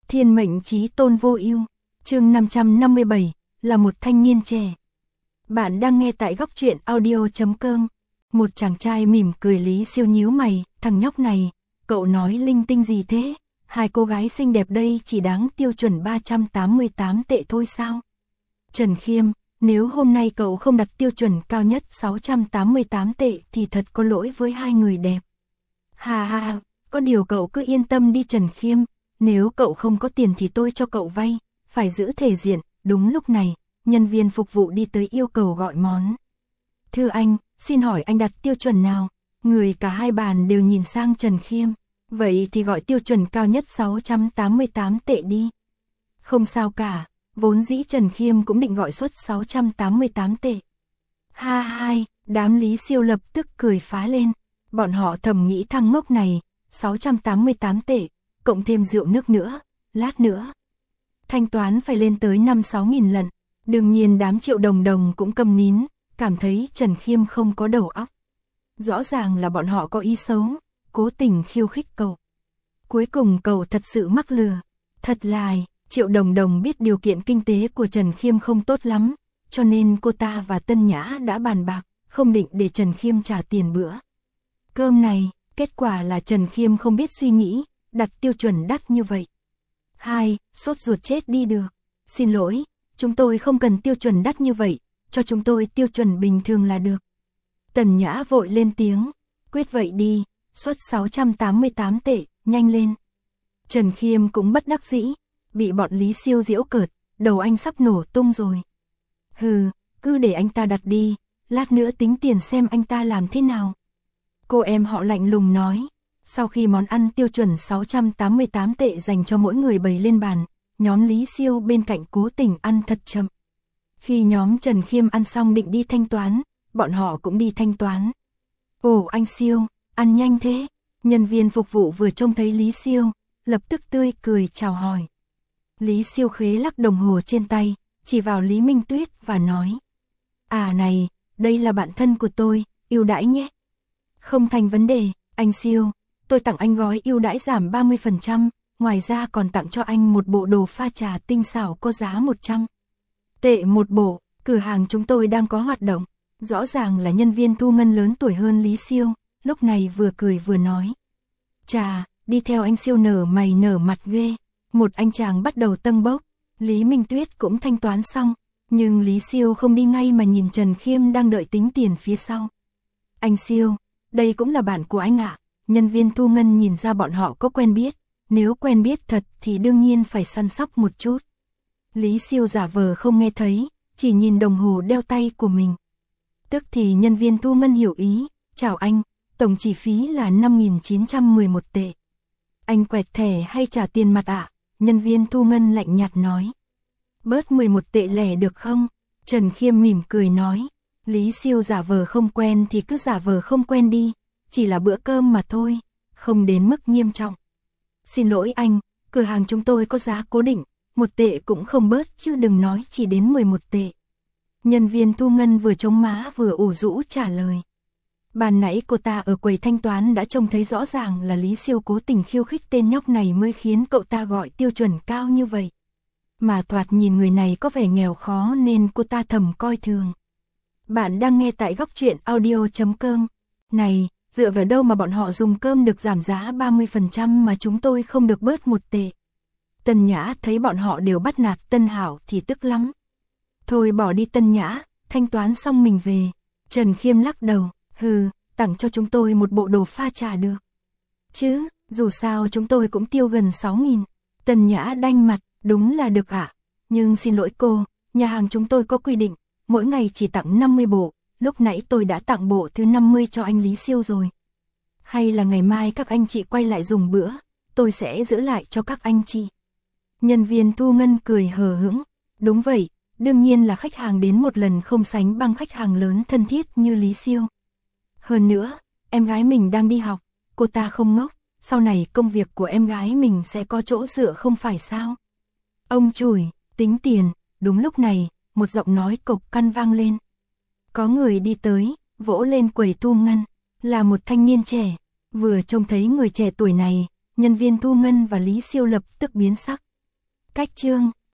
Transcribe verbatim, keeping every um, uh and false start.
Thiên mệnh chí tôn vô ưu, chương năm trăm năm mươi bảy, là một thanh niên trẻ. Bạn đang nghe tại góc truyện audio chấm com. Một chàng trai mỉm cười. Lý Siêu nhíu mày, thằng nhóc này, cậu nói linh tinh gì thế? Hai cô gái xinh đẹp đây chỉ đáng tiêu chuẩn ba trăm tám mươi tám tệ thôi sao? Trần Khiêm, nếu hôm nay cậu không đặt tiêu chuẩn cao nhất sáu trăm tám mươi tám tệ thì thật có lỗi với hai người đẹp. Hà hà, có điều cậu cứ yên tâm đi Trần Khiêm, nếu cậu không có tiền thì tôi cho cậu vay, phải giữ thể diện. Đúng lúc này, nhân viên phục vụ đi tới yêu cầu gọi món. Thưa anh, xin hỏi anh đặt tiêu chuẩn nào? Người cả hai bàn đều nhìn sang Trần Khiêm. Vậy thì gọi tiêu chuẩn cao nhất sáu trăm tám mươi tám tệ đi. Không sao cả, vốn dĩ Trần Khiêm cũng định gọi suất sáu trăm tám mươi tám tệ. Ha hai, đám Lý Siêu lập tức cười phá lên. Bọn họ thầm nghĩ thằng ngốc này, sáu trăm tám mươi tám tệ, cộng thêm rượu nước nữa, lát nữa thanh toán phải lên tới năm sáu nghìn lần. Đương nhiên đám Triệu Đồng Đồng cũng câm nín, cảm thấy Trần Khiêm không có đầu óc. Rõ ràng là bọn họ có ý xấu, cố tình khiêu khích cậu. Cuối cùng cậu thật sự mắc lừa. Thật là, Triệu Đồng Đồng biết điều kiện kinh tế của Trần Khiêm không tốt lắm, cho nên cô ta và Tân Nhã đã bàn bạc, không định để Trần Khiêm trả tiền bữa cơm này. Kết quả là Trần Khiêm không biết suy nghĩ, đặt tiêu chuẩn đắt như vậy. Hai, sốt ruột chết đi được. Xin lỗi, chúng tôi không cần tiêu chuẩn đắt như vậy, cho chúng tôi tiêu chuẩn bình thường là được. Tần Nhã vội lên tiếng, quyết vậy đi, suất sáu trăm tám mươi tám tệ, nhanh lên. Trần Khiêm cũng bất đắc dĩ, bị bọn Lý Siêu giễu cợt, đầu anh sắp nổ tung rồi. Hừ, cứ để anh ta đặt đi, lát nữa tính tiền xem anh ta làm thế nào. Cô em họ lạnh lùng nói. Sau khi món ăn tiêu chuẩn sáu trăm tám mươi tám tệ dành cho mỗi người bày lên bàn, nhóm Lý Siêu bên cạnh cố tình ăn thật chậm. Khi nhóm Trần Khiêm ăn xong định đi thanh toán, bọn họ cũng đi thanh toán. Ồ anh Siêu, ăn nhanh thế. Nhân viên phục vụ vừa trông thấy Lý Siêu, lập tức tươi cười chào hỏi. Lý Siêu khế lắc đồng hồ trên tay, chỉ vào Lý Minh Tuyết và nói. À này, đây là bạn thân của tôi, ưu đãi nhé. Không thành vấn đề, anh Siêu. Tôi tặng anh gói ưu đãi giảm ba mươi phần trăm, ngoài ra còn tặng cho anh một bộ đồ pha trà tinh xảo có giá một trăm tệ một bộ. Cửa hàng chúng tôi đang có hoạt động. Rõ ràng là nhân viên thu ngân lớn tuổi hơn Lý Siêu, lúc này vừa cười vừa nói. Chà, đi theo anh Siêu nở mày nở mặt ghê. Một anh chàng bắt đầu tâng bốc. Lý Minh Tuyết cũng thanh toán xong, nhưng Lý Siêu không đi ngay mà nhìn Trần Khiêm đang đợi tính tiền phía sau. Anh Siêu, đây cũng là bạn của anh ạ. Nhân viên thu ngân nhìn ra bọn họ có quen biết, nếu quen biết thật thì đương nhiên phải săn sóc một chút. Lý Siêu giả vờ không nghe thấy, chỉ nhìn đồng hồ đeo tay của mình. Tức thì nhân viên thu ngân hiểu ý, chào anh, tổng chi phí là năm nghìn chín trăm mười một tệ. Anh quẹt thẻ hay trả tiền mặt ạ? Nhân viên thu ngân lạnh nhạt nói. Bớt mười một tệ lẻ được không? Trần Khiêm mỉm cười nói. Lý Siêu giả vờ không quen thì cứ giả vờ không quen đi. Chỉ là bữa cơm mà thôi, không đến mức nghiêm trọng. Xin lỗi anh, cửa hàng chúng tôi có giá cố định, một tệ cũng không bớt chứ đừng nói chỉ đến mười một tệ. Nhân viên thu ngân vừa chống má vừa ủ rũ trả lời. Ban nãy cô ta ở quầy thanh toán đã trông thấy rõ ràng là Lý Siêu cố tình khiêu khích tên nhóc này mới khiến cậu ta gọi tiêu chuẩn cao như vậy. Mà thoạt nhìn người này có vẻ nghèo khó nên cô ta thầm coi thường. Bạn đang nghe tại góc truyện audio chấm com. Này, dựa vào đâu mà bọn họ dùng cơm được giảm giá ba mươi phần trăm mà chúng tôi không được bớt một tệ. Tân Nhã thấy bọn họ đều bắt nạt Tân Hảo thì tức lắm. Thôi bỏ đi Tân Nhã, thanh toán xong mình về. Trần Khiêm lắc đầu, hừ, tặng cho chúng tôi một bộ đồ pha trà được. Chứ, dù sao chúng tôi cũng tiêu gần sáu nghìn. Tân Nhã đanh mặt, đúng là được ạ. Nhưng xin lỗi cô, nhà hàng chúng tôi có quy định, mỗi ngày chỉ tặng năm mươi bộ. Lúc nãy tôi đã tặng bộ thứ năm mươi cho anh Lý Siêu rồi. Hay là ngày mai các anh chị quay lại dùng bữa, tôi sẽ giữ lại cho các anh chị. Nhân viên thu ngân cười hờ hững. Đúng vậy, đương nhiên là khách hàng đến một lần không sánh bằng khách hàng lớn thân thiết như Lý Siêu. Hơn nữa, em gái mình đang đi học, cô ta không ngốc, sau này công việc của em gái mình sẽ có chỗ dựa không phải sao. Ông chùi, tính tiền. Đúng lúc này, một giọng nói cộc căn vang lên. Có người đi tới, vỗ lên quầy thu ngân, là một thanh niên trẻ. Vừa trông thấy người trẻ tuổi này, nhân viên thu ngân và Lý Siêu lập tức biến sắc. Cách chương